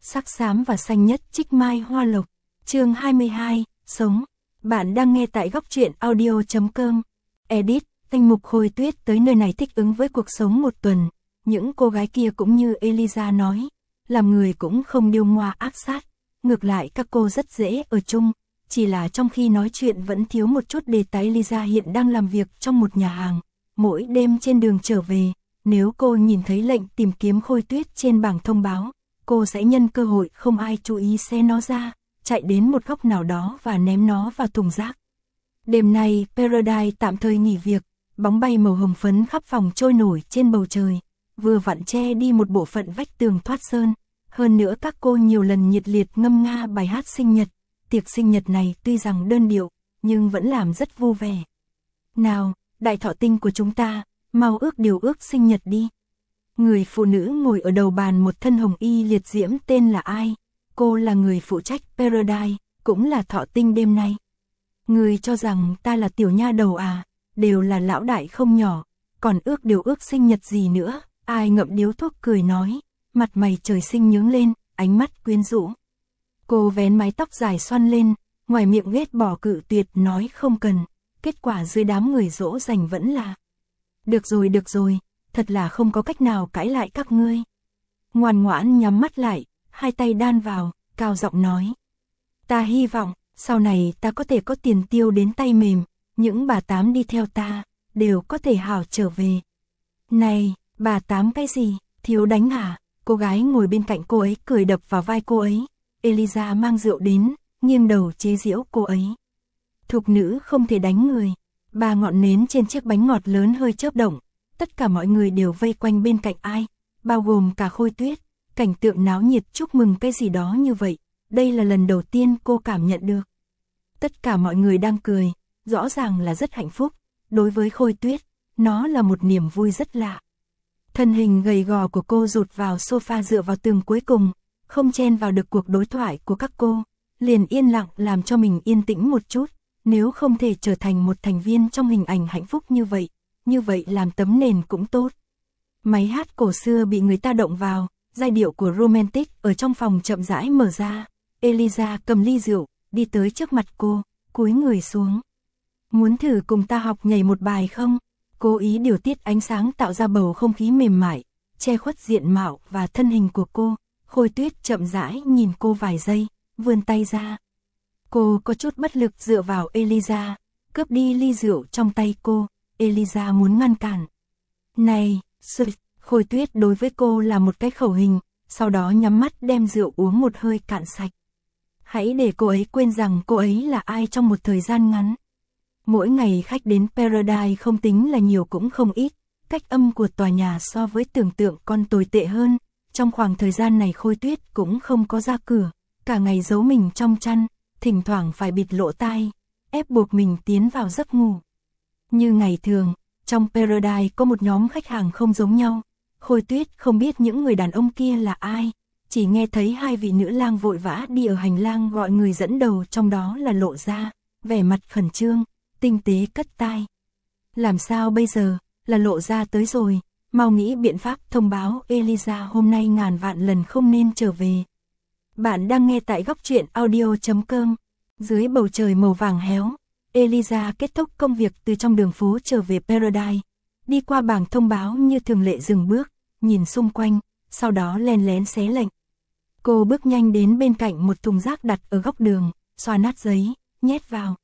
sắc xám và xanh nhất trích mai hoa lộc. Chương 22, sống. Bạn đang nghe tại góc truyện audio.com. Edit, danh mục Khôi Tuyết tới nơi này thích ứng với cuộc sống một tuần. Những cô gái kia cũng như Eliza nói, làm người cũng không điêu ngoa áp sát. Ngược lại các cô rất dễ ở chung, chỉ là trong khi nói chuyện vẫn thiếu một chút đề tài. Eliza hiện đang làm việc trong một nhà hàng. Mỗi đêm trên đường trở về, nếu cô nhìn thấy lệnh tìm kiếm Khôi Tuyết trên bảng thông báo, cô sẽ nhân cơ hội không ai chú ý xé nó ra, chạy đến một góc nào đó và ném nó vào thùng rác. Đêm nay, Paradise tạm thời nghỉ việc, bóng bay màu hồng phấn khắp phòng trôi nổi trên bầu trời, vừa vặn che đi một bộ phận vách tường thoát sơn. Hơn nữa các cô nhiều lần nhiệt liệt ngâm nga bài hát sinh nhật. Tiệc sinh nhật này tuy rằng đơn điệu, nhưng vẫn làm rất vui vẻ. Nào, đại thọ tinh của chúng ta, mau ước điều ước sinh nhật đi. Người phụ nữ ngồi ở đầu bàn một thân hồng y liệt diễm tên là ai? Cô là người phụ trách Paradise, cũng là thọ tinh đêm nay. Người cho rằng ta là tiểu nha đầu à, đều là lão đại không nhỏ, còn ước điều ước sinh nhật gì nữa? Ai ngậm điếu thuốc cười nói, mặt mày trời sinh nhướng lên, ánh mắt quyến rũ. Cô vén mái tóc dài xoăn lên, ngoài miệng ghét bỏ cự tuyệt nói không cần, kết quả dưới đám người dỗ dành vẫn là được rồi, thật là không có cách nào cãi lại các ngươi. Ngoan ngoãn nhắm mắt lại, hai tay đan vào, cao giọng nói. Ta hy vọng, sau này ta có thể có tiền tiêu đến tay mềm, những bà tám đi theo ta, đều có thể hảo trở về. Này, bà tám cái gì, thiếu đánh hả? Cô gái ngồi bên cạnh cô ấy cười đập vào vai cô ấy. Eliza mang rượu đến, nghiêng đầu chế giễu cô ấy. Thục nữ không thể đánh người. Ba ngọn nến trên chiếc bánh ngọt lớn hơi chớp động. Tất cả mọi người đều vây quanh bên cạnh ai, bao gồm cả Khôi Tuyết. Cảnh tượng náo nhiệt chúc mừng cái gì đó như vậy. Đây là lần đầu tiên cô cảm nhận được. Tất cả mọi người đang cười, rõ ràng là rất hạnh phúc. Đối với Khôi Tuyết, nó là một niềm vui rất lạ. Thân hình gầy gò của cô rụt vào sofa dựa vào tường cuối cùng, không chen vào được cuộc đối thoại của các cô, liền yên lặng làm cho mình yên tĩnh một chút, nếu không thể trở thành một thành viên trong hình ảnh hạnh phúc như vậy làm tấm nền cũng tốt. Máy hát cổ xưa bị người ta động vào, giai điệu của Romantic ở trong phòng chậm rãi mở ra. Eliza cầm ly rượu, đi tới trước mặt cô, cúi người xuống. Muốn thử cùng ta học nhảy một bài không? Cố ý điều tiết ánh sáng tạo ra bầu không khí mềm mại, che khuất diện mạo và thân hình của cô. Khôi Tuyết chậm rãi nhìn cô vài giây, vươn tay ra. Cô có chút bất lực dựa vào Eliza, cướp đi ly rượu trong tay cô. Eliza muốn ngăn cản. Này, Khôi Tuyết đối với cô là một cái khẩu hình, sau đó nhắm mắt đem rượu uống một hơi cạn sạch. Hãy để cô ấy quên rằng cô ấy là ai trong một thời gian ngắn. Mỗi ngày khách đến Paradise không tính là nhiều cũng không ít, cách âm của tòa nhà so với tưởng tượng còn tồi tệ hơn. Trong khoảng thời gian này Khôi Tuyết cũng không có ra cửa, cả ngày giấu mình trong chăn, thỉnh thoảng phải bịt lỗ tai, ép buộc mình tiến vào giấc ngủ. Như ngày thường, trong Paradise có một nhóm khách hàng không giống nhau. Khôi Tuyết không biết những người đàn ông kia là ai, chỉ nghe thấy hai vị nữ lang vội vã đi ở hành lang gọi người dẫn đầu, trong đó là Lộ Ra, vẻ mặt khẩn trương, tinh tế cất tai. Làm sao bây giờ, là Lộ Ra tới rồi, mau nghĩ biện pháp thông báo Eliza hôm nay ngàn vạn lần không nên trở về. Bạn đang nghe tại góc truyện audio.com. Dưới bầu trời màu vàng héo, Eliza kết thúc công việc từ trong đường phố trở về Paradise, đi qua bảng thông báo như thường lệ dừng bước, nhìn xung quanh, sau đó len lén xé lệnh. Cô bước nhanh đến bên cạnh một thùng rác đặt ở góc đường, xoa nát giấy, nhét vào.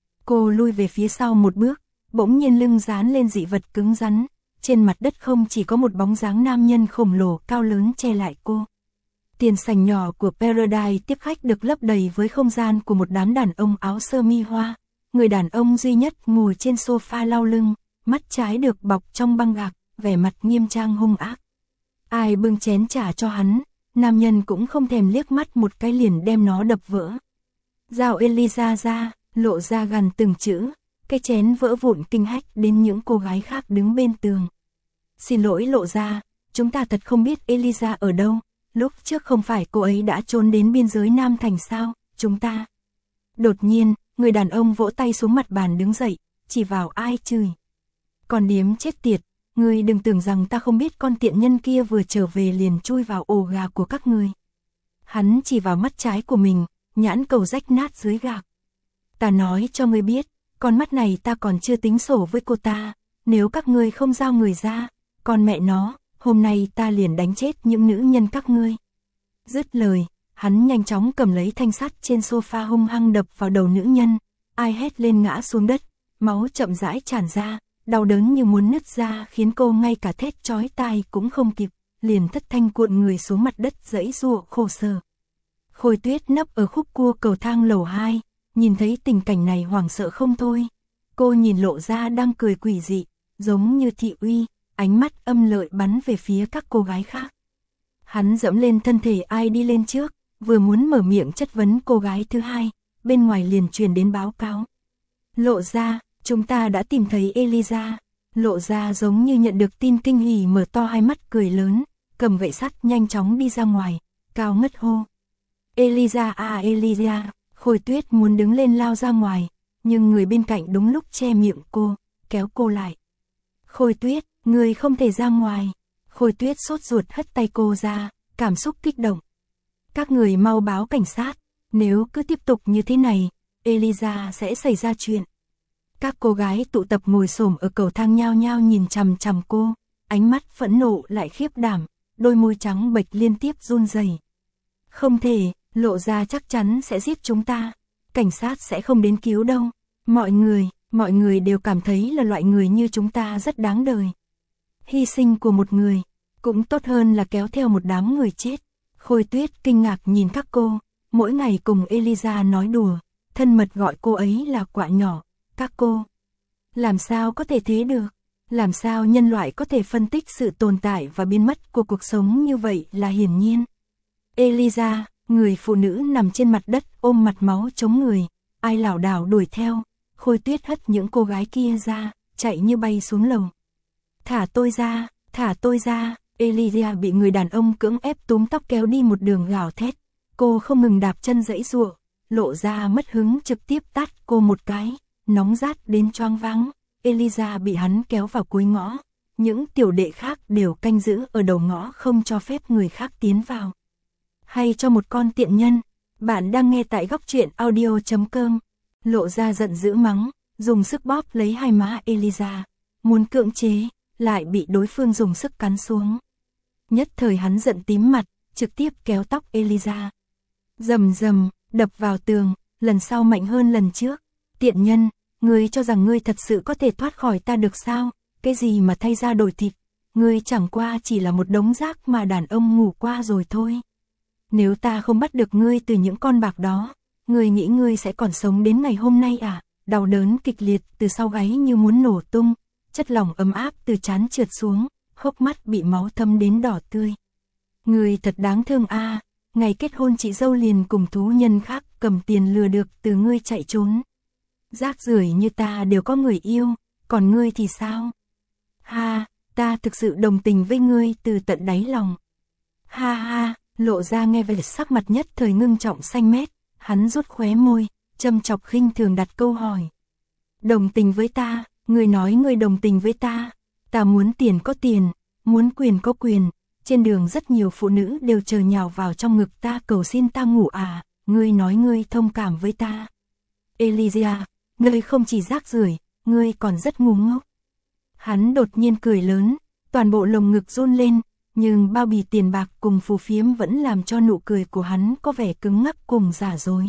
Cô lui về phía sau một bước, bỗng nhiên lưng dán lên dị vật cứng rắn, trên mặt đất không chỉ có một bóng dáng nam nhân khổng lồ cao lớn che lại cô. Tiền sảnh nhỏ của Paradise tiếp khách được lấp đầy với không gian của một đám đàn ông áo sơ mi hoa. Người đàn ông duy nhất ngồi trên sofa lau lưng, mắt trái được bọc trong băng gạc, vẻ mặt nghiêm trang hung ác. Ai bưng chén trà cho hắn, nam nhân cũng không thèm liếc mắt một cái liền đem nó đập vỡ. Giao Eliza ra, Lộ Ra gần từng chữ, cái chén vỡ vụn kinh hách đến những cô gái khác đứng bên tường. Xin lỗi Lộ Ra, chúng ta thật không biết Eliza ở đâu, lúc trước không phải cô ấy đã trốn đến biên giới Nam Thành sao, chúng ta. Đột nhiên, người đàn ông vỗ tay xuống mặt bàn đứng dậy, chỉ vào ai chửi. Còn điếm chết tiệt, ngươi đừng tưởng rằng ta không biết con tiện nhân kia vừa trở về liền chui vào ổ gà của các ngươi. Hắn chỉ vào mắt trái của mình, nhãn cầu rách nát dưới gạc. Ta nói cho ngươi biết, con mắt này ta còn chưa tính sổ với cô ta, nếu các ngươi không giao người ra, con mẹ nó, hôm nay ta liền đánh chết những nữ nhân các ngươi. Dứt lời, hắn nhanh chóng cầm lấy thanh sắt trên sofa hung hăng đập vào đầu nữ nhân, ai hét lên ngã xuống đất, máu chậm rãi tràn ra, đau đớn như muốn nứt ra khiến cô ngay cả thét chói tai cũng không kịp, liền thất thanh cuộn người xuống mặt đất giãy giụa khổ sở. Khôi Tuyết nấp ở khúc cua cầu thang lầu 2, nhìn thấy tình cảnh này hoảng sợ không thôi. Cô nhìn Lộ Gia đang cười quỷ dị, giống như thị uy, ánh mắt âm lợi bắn về phía các cô gái khác. Hắn dẫm lên thân thể ai đi lên trước, vừa muốn mở miệng chất vấn cô gái thứ hai, bên ngoài liền truyền đến báo cáo. Lộ Gia, chúng ta đã tìm thấy Eliza. Lộ Gia giống như nhận được tin kinh hỉ mở to hai mắt cười lớn, cầm gậy sắt nhanh chóng đi ra ngoài, cao ngất hô. Eliza à Eliza, Khôi Tuyết muốn đứng lên lao ra ngoài, nhưng người bên cạnh đúng lúc che miệng cô, kéo cô lại. Khôi Tuyết, người không thể ra ngoài. Khôi Tuyết sốt ruột hất tay cô ra, cảm xúc kích động. Các người mau báo cảnh sát, nếu cứ tiếp tục như thế này, Eliza sẽ xảy ra chuyện. Các cô gái tụ tập ngồi xổm ở cầu thang nhao nhao nhìn chằm chằm cô, ánh mắt phẫn nộ lại khiếp đảm, đôi môi trắng bệch liên tiếp run rẩy. Không thể, Lộ Gia chắc chắn sẽ giết chúng ta, cảnh sát sẽ không đến cứu đâu. Mọi người đều cảm thấy là loại người như chúng ta rất đáng đời. Hy sinh của một người, cũng tốt hơn là kéo theo một đám người chết. Khôi Tuyết kinh ngạc nhìn các cô, mỗi ngày cùng Eliza nói đùa, thân mật gọi cô ấy là quạ nhỏ, các cô. Làm sao có thể thế được? Làm sao nhân loại có thể phân tích sự tồn tại và biến mất của cuộc sống như vậy là hiển nhiên. Eliza, người phụ nữ nằm trên mặt đất ôm mặt máu chống người, ai lảo đảo đuổi theo, Khôi Tuyết hất những cô gái kia ra, chạy như bay xuống lầu. Thả tôi ra, Eliza bị người đàn ông cưỡng ép túm tóc kéo đi một đường gào thét, cô không ngừng đạp chân giãy giụa, Lộ Gia mất hứng trực tiếp tát cô một cái, nóng rát đến choáng váng. Eliza bị hắn kéo vào cuối ngõ, những tiểu đệ khác đều canh giữ ở đầu ngõ không cho phép người khác tiến vào. Hay cho một con tiện nhân, bạn đang nghe tại góc truyện audio.com. Lộ Gia giận dữ mắng, dùng sức bóp lấy hai má Eliza, muốn cưỡng chế, lại bị đối phương dùng sức cắn xuống. Nhất thời hắn giận tím mặt, trực tiếp kéo tóc Eliza. Rầm rầm, đập vào tường, lần sau mạnh hơn lần trước. Tiện nhân, ngươi cho rằng ngươi thật sự có thể thoát khỏi ta được sao? Cái gì mà thay da đổi thịt? Ngươi chẳng qua chỉ là một đống rác mà đàn ông ngủ qua rồi thôi. Nếu ta không bắt được ngươi từ những con bạc đó, ngươi nghĩ ngươi sẽ còn sống đến ngày hôm nay à? Đau đớn kịch liệt từ sau gáy như muốn nổ tung, chất lỏng ấm áp từ trán trượt xuống, hốc mắt bị máu thấm đến đỏ tươi. Ngươi thật đáng thương a, ngày kết hôn chị dâu liền cùng thú nhân khác cầm tiền lừa được từ ngươi chạy trốn. Rác rưởi như ta đều có người yêu, còn ngươi thì sao? Ha, ta thực sự đồng tình với ngươi từ tận đáy lòng. Ha ha, Lộ Gia nghe vậy sắc mặt nhất thời ngưng trọng xanh mét, hắn rút khóe môi, châm chọc khinh thường đặt câu hỏi. Đồng tình với ta, ngươi nói ngươi đồng tình với ta, ta muốn tiền có tiền, muốn quyền có quyền, trên đường rất nhiều phụ nữ đều chờ nhào vào trong ngực ta cầu xin ta ngủ à, ngươi nói ngươi thông cảm với ta. Eliza, ngươi không chỉ rác rưởi, ngươi còn rất ngu ngốc. Hắn đột nhiên cười lớn, toàn bộ lồng ngực run lên, nhưng bao bì tiền bạc cùng phù phiếm vẫn làm cho nụ cười của hắn có vẻ cứng ngắc cùng giả dối.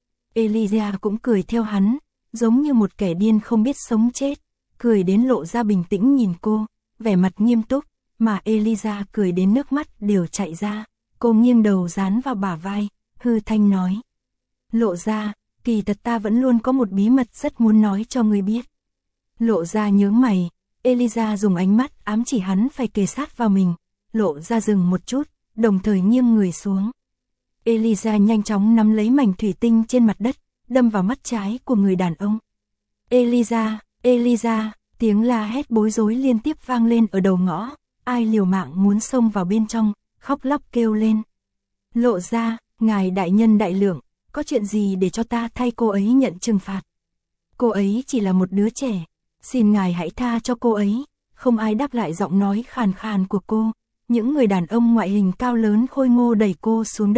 Eliza cũng cười theo hắn, giống như một kẻ điên không biết sống chết, cười đến Lộ Gia bình tĩnh nhìn cô, vẻ mặt nghiêm túc, mà Eliza cười đến nước mắt đều chạy ra, cô nghiêng đầu dán vào bả vai, hư thanh nói. Lộ Gia, kỳ thật ta vẫn luôn có một bí mật rất muốn nói cho ngươi biết. Lộ Gia nhướng mày, Eliza dùng ánh mắt ám chỉ hắn phải kề sát vào mình, Lộ Gia dừng một chút, đồng thời nghiêng người xuống. Eliza nhanh chóng nắm lấy mảnh thủy tinh trên mặt đất, đâm vào mắt trái của người đàn ông. Eliza, tiếng la hét bối rối liên tiếp vang lên ở đầu ngõ, ai liều mạng muốn xông vào bên trong, khóc lóc kêu lên. Lộ Gia, ngài đại nhân đại lượng, có chuyện gì để cho ta thay cô ấy nhận trừng phạt? Cô ấy chỉ là một đứa trẻ, xin ngài hãy tha cho cô ấy. Không ai đáp lại giọng nói khàn khàn của cô. Những người đàn ông ngoại hình cao lớn khôi ngô đẩy cô xuống đất,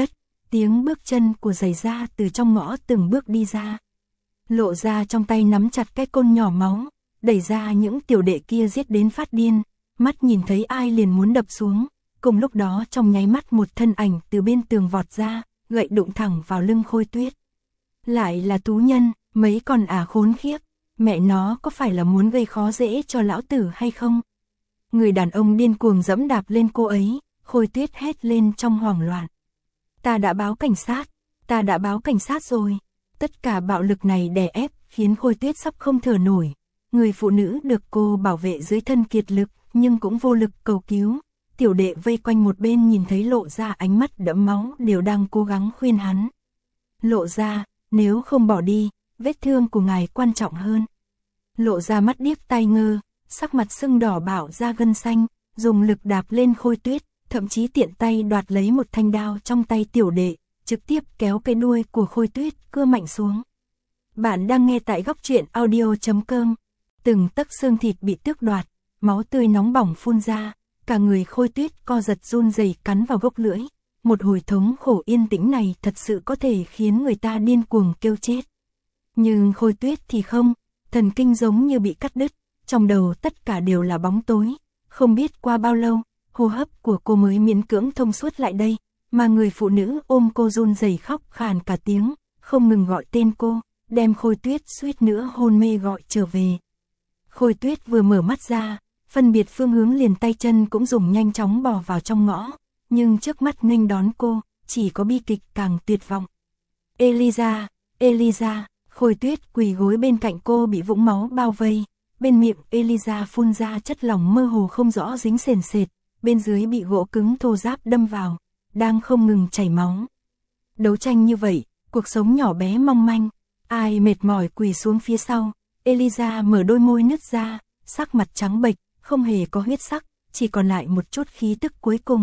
tiếng bước chân của giày da từ trong ngõ từng bước đi ra. Lộ ra trong tay nắm chặt cái côn nhỏ máu, đẩy ra những tiểu đệ kia giết đến phát điên, mắt nhìn thấy ai liền muốn đập xuống. Cùng lúc đó trong nháy mắt một thân ảnh từ bên tường vọt ra, gậy đụng thẳng vào lưng Khôi Tuyết. Lại là Tú Nhân, mấy con khốn khiếp, mẹ nó có phải là muốn gây khó dễ cho lão tử hay không? Người đàn ông điên cuồng giẫm đạp lên cô ấy, Khôi Tuyết hét lên trong hoảng loạn. Ta đã báo cảnh sát rồi. Tất cả bạo lực này đè ép khiến Khôi Tuyết sắp không thở nổi. Người phụ nữ được cô bảo vệ dưới thân kiệt lực nhưng cũng vô lực cầu cứu. Tiểu đệ vây quanh một bên nhìn thấy Lộ Gia ánh mắt đẫm máu đều đang cố gắng khuyên hắn. Lộ Gia, nếu không bỏ đi, vết thương của ngài quan trọng hơn. Lộ Gia mắt điếc tai ngơ, sắc mặt sưng đỏ bảo ra gân xanh, dùng lực đạp lên Khôi Tuyết, thậm chí tiện tay đoạt lấy một thanh đao trong tay tiểu đệ, trực tiếp kéo cái đuôi của Khôi Tuyết cưa mạnh xuống. Bạn đang nghe tại Góc Truyện Audio.com. Từng tấc xương thịt bị tước đoạt, máu tươi nóng bỏng phun ra, cả người Khôi Tuyết co giật run rẩy cắn vào gốc lưỡi. Một hồi thống khổ yên tĩnh này thật sự có thể khiến người ta điên cuồng kêu chết. Nhưng Khôi Tuyết thì không, thần kinh giống như bị cắt đứt, trong đầu tất cả đều là bóng tối. Không biết qua bao lâu, hô hấp của cô mới miễn cưỡng thông suốt lại đây, mà người phụ nữ ôm cô run rẩy khóc khàn cả tiếng, không ngừng gọi tên cô, đem Khôi Tuyết suýt nữa hôn mê gọi trở về. Khôi Tuyết vừa mở mắt ra, phân biệt phương hướng liền tay chân cũng dùng nhanh chóng bò vào trong ngõ, nhưng trước mắt nghênh đón cô, chỉ có bi kịch càng tuyệt vọng. Eliza, Khôi Tuyết quỳ gối bên cạnh cô bị vũng máu bao vây, bên miệng Eliza phun ra chất lỏng mơ hồ không rõ dính sền sệt, bên dưới bị gỗ cứng thô ráp đâm vào, đang không ngừng chảy máu. Đấu tranh như vậy, cuộc sống nhỏ bé mong manh, ai mệt mỏi quỳ xuống phía sau, Eliza mở đôi môi nứt ra, sắc mặt trắng bệch, không hề có huyết sắc, chỉ còn lại một chút khí tức cuối cùng.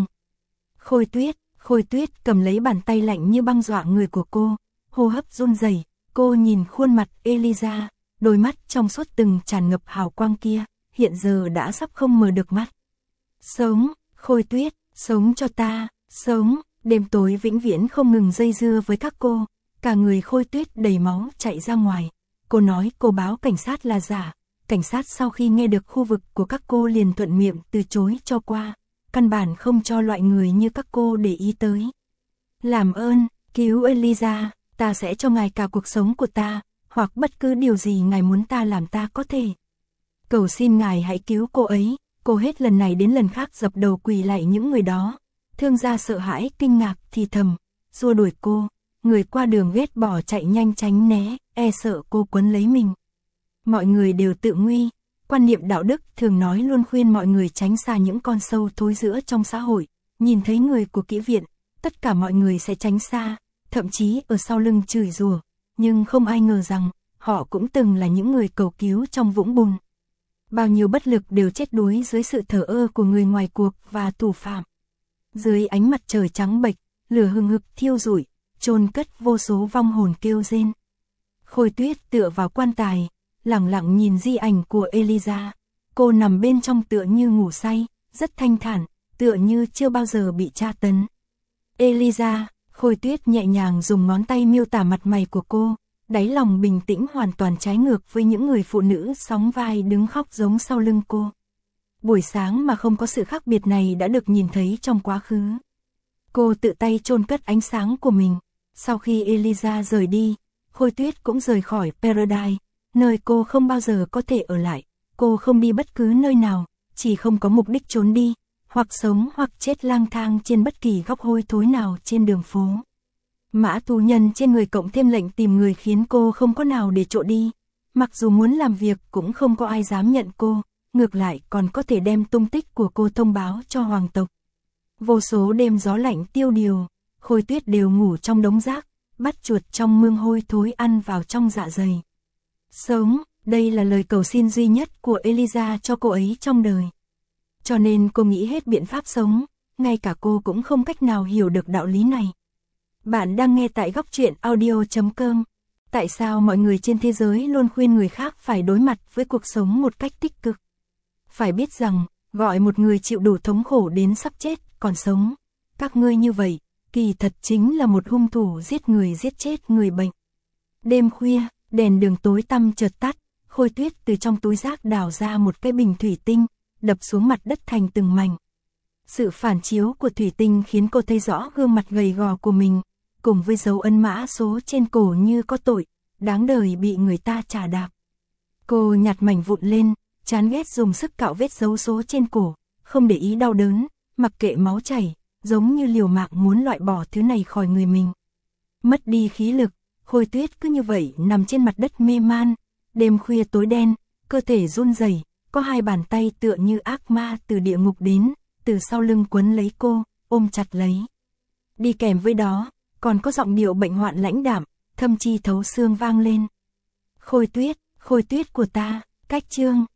Khôi Tuyết cầm lấy bàn tay lạnh như băng dọa người của cô, hô hấp run rẩy, cô nhìn khuôn mặt Eliza, đôi mắt trong suốt từng tràn ngập hào quang kia, hiện giờ đã sắp không mở được mắt. Sống, Khôi Tuyết, sống cho ta, sống, đêm tối vĩnh viễn không ngừng dây dưa với các cô, cả người Khôi Tuyết đầy máu chạy ra ngoài. Cô nói cô báo cảnh sát là giả, cảnh sát sau khi nghe được khu vực của các cô liền thuận miệng từ chối cho qua, căn bản không cho loại người như các cô để ý tới. Làm ơn, cứu Eliza, ta sẽ cho ngài cả cuộc sống của ta, hoặc bất cứ điều gì ngài muốn ta làm ta có thể. Cầu xin ngài hãy cứu cô ấy. Cô hết lần này đến lần khác dập đầu quỳ lạy những người đó. Thương gia sợ hãi kinh ngạc thì thầm, xua đuổi cô. Người qua đường ghét bỏ chạy nhanh tránh né, e sợ cô quấn lấy mình. Mọi người đều tự nguy. Quan niệm đạo đức thường nói luôn khuyên mọi người tránh xa những con sâu thối rữa trong xã hội. Nhìn thấy người của kỹ viện, tất cả mọi người sẽ tránh xa, thậm chí ở sau lưng chửi rủa. Nhưng không ai ngờ rằng, họ cũng từng là những người cầu cứu trong vũng bùn. Bao nhiêu bất lực đều chết đuối dưới sự thờ ơ của người ngoài cuộc và tù phạm. Dưới ánh mặt trời trắng bệch, lửa hừng hực thiêu rụi, chôn cất vô số vong hồn kêu rên. Khôi Tuyết tựa vào quan tài, lặng lặng nhìn di ảnh của Eliza. Cô nằm bên trong tựa như ngủ say, rất thanh thản, tựa như chưa bao giờ bị tra tấn. Eliza, Khôi Tuyết nhẹ nhàng dùng ngón tay miêu tả mặt mày của cô. Đáy lòng bình tĩnh hoàn toàn trái ngược với những người phụ nữ sóng vai đứng khóc giống sau lưng cô. Buổi sáng mà không có sự khác biệt này đã được nhìn thấy trong quá khứ. Cô tự tay chôn cất ánh sáng của mình. Sau khi Eliza rời đi, Khôi Tuyết cũng rời khỏi Paradise, nơi cô không bao giờ có thể ở lại. Cô không đi bất cứ nơi nào, chỉ không có mục đích trốn đi, hoặc sống hoặc chết lang thang trên bất kỳ góc hôi thối nào trên đường phố. Mã tù nhân trên người cộng thêm lệnh tìm người khiến cô không có nào để trộ đi. Mặc dù muốn làm việc cũng không có ai dám nhận cô, ngược lại còn có thể đem tung tích của cô thông báo cho hoàng tộc. Vô số đêm gió lạnh tiêu điều, Khôi Tuyết đều ngủ trong đống rác, bắt chuột trong mương hôi thối ăn vào trong dạ dày. Sống, đây là lời cầu xin duy nhất của Eliza cho cô ấy trong đời. Cho nên cô nghĩ hết biện pháp sống, ngay cả cô cũng không cách nào hiểu được đạo lý này. Bạn đang nghe tại Góc Truyện Audio.com. Tại sao mọi người trên thế giới luôn khuyên người khác phải đối mặt với cuộc sống một cách tích cực? Phải biết rằng, gọi một người chịu đủ thống khổ đến sắp chết, còn sống. Các ngươi như vậy, kỳ thật chính là một hung thủ giết người giết chết người bệnh. Đêm khuya, đèn đường tối tăm chợt tắt, Khôi Tuyết từ trong túi rác đào ra một cái bình thủy tinh, đập xuống mặt đất thành từng mảnh. Sự phản chiếu của thủy tinh khiến cô thấy rõ gương mặt gầy gò của mình, cùng với dấu ấn mã số trên cổ như có tội, đáng đời bị người ta chà đạp. Cô nhặt mảnh vụn lên, chán ghét dùng sức cạo vết dấu số trên cổ, không để ý đau đớn, mặc kệ máu chảy, giống như liều mạng muốn loại bỏ thứ này khỏi người mình. Mất đi khí lực, Khôi Tuyết cứ như vậy nằm trên mặt đất mê man, đêm khuya tối đen, cơ thể run rẩy, có hai bàn tay tựa như ác ma từ địa ngục đến, từ sau lưng quấn lấy cô, ôm chặt lấy. Đi kèm với đó, còn có giọng điệu bệnh hoạn lãnh đạm, thâm chi thấu xương vang lên. Khôi Tuyết của ta, cách chương.